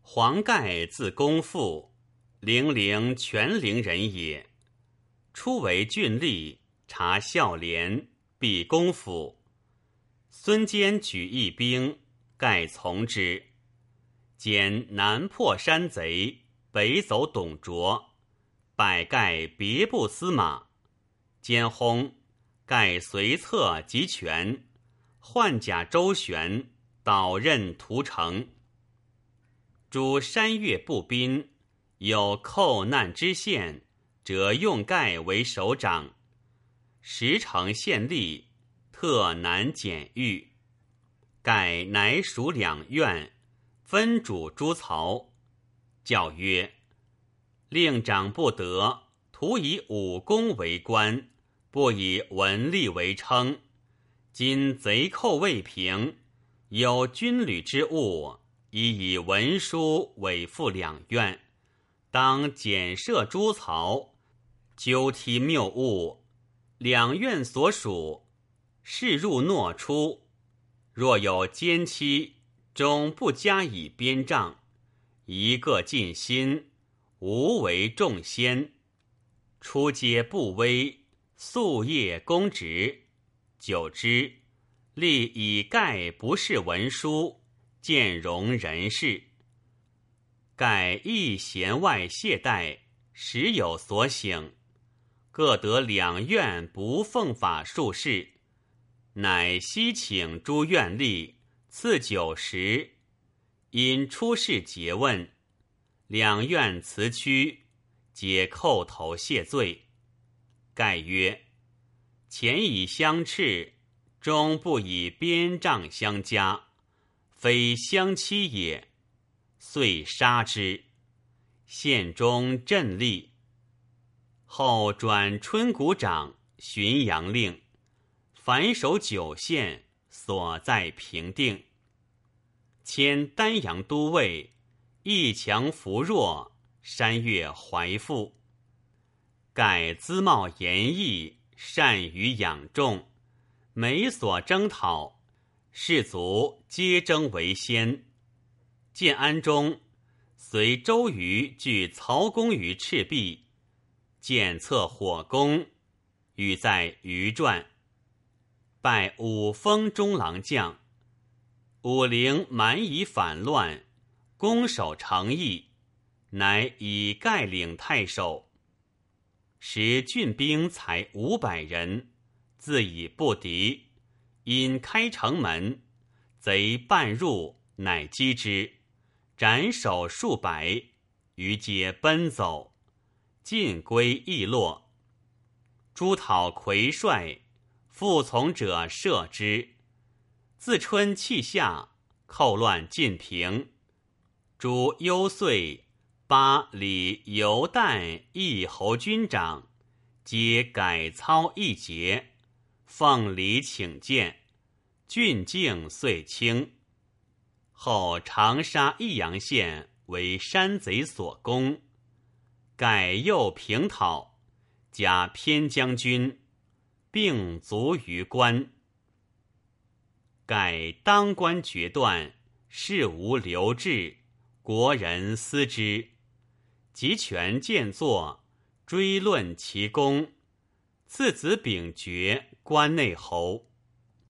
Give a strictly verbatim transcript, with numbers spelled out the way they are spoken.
黄盖字公父，零陵全陵人也。初为郡吏，察孝廉，避公府。孙坚举义兵，盖从之。兼南破山贼，北走董卓，拜盖别部司马。兼薨，盖随策集权，换甲周旋，导任屠城。诸山岳步兵，有寇难知县，则用盖为首长。十城县吏，特难检狱。盖乃属两院，分主诸曹。教曰：令长不得，徒以武功为官，不以文力为称。今贼寇未平，有军旅之物，已以文书委付两院，当检摄诸曹，纠剔谬误。两院所属，事入诺出。若有奸欺，终不加以鞭杖，一个尽心，无为众先。出皆不威，夙夜公职。久之，立以盖不是文书，见容人事。盖亦弦外懈怠，时有所省，各得两院不奉法术士，乃西请诸院吏，赐酒食。因出事诘问，两院辞屈，皆叩头谢罪。盖曰：前以相斥，终不以鞭杖相加，非相欺也。遂杀之。县中镇立。后转春谷长、浔阳令，凡守九县，所在平定。迁丹阳都尉，义强扶弱，山岳怀富。盖姿貌严毅，善于养众，每所征讨，士卒皆争为先。建安中，随周瑜拒曹公于赤壁，见策火攻，语在虞传。拜五封中郎将。武陵蛮夷反乱，攻守成邑，乃以盖领太守。时郡兵才五百人，自以不敌，因开城门，贼半入，乃击之，斩首数百，余皆奔走，尽归邑落。诸讨魁帅，复从者射之。自春气夏，寇乱尽平。诸幽遂、巴李犹旦义侯军长，皆改操一节，奉礼请见，郡境遂清。后长沙益阳县为山贼所攻，盖又平讨，加偏将军，并卒于关。盖当官决断，事无留置，国人思之。集权见作，追论其功，赐子秉爵关内侯。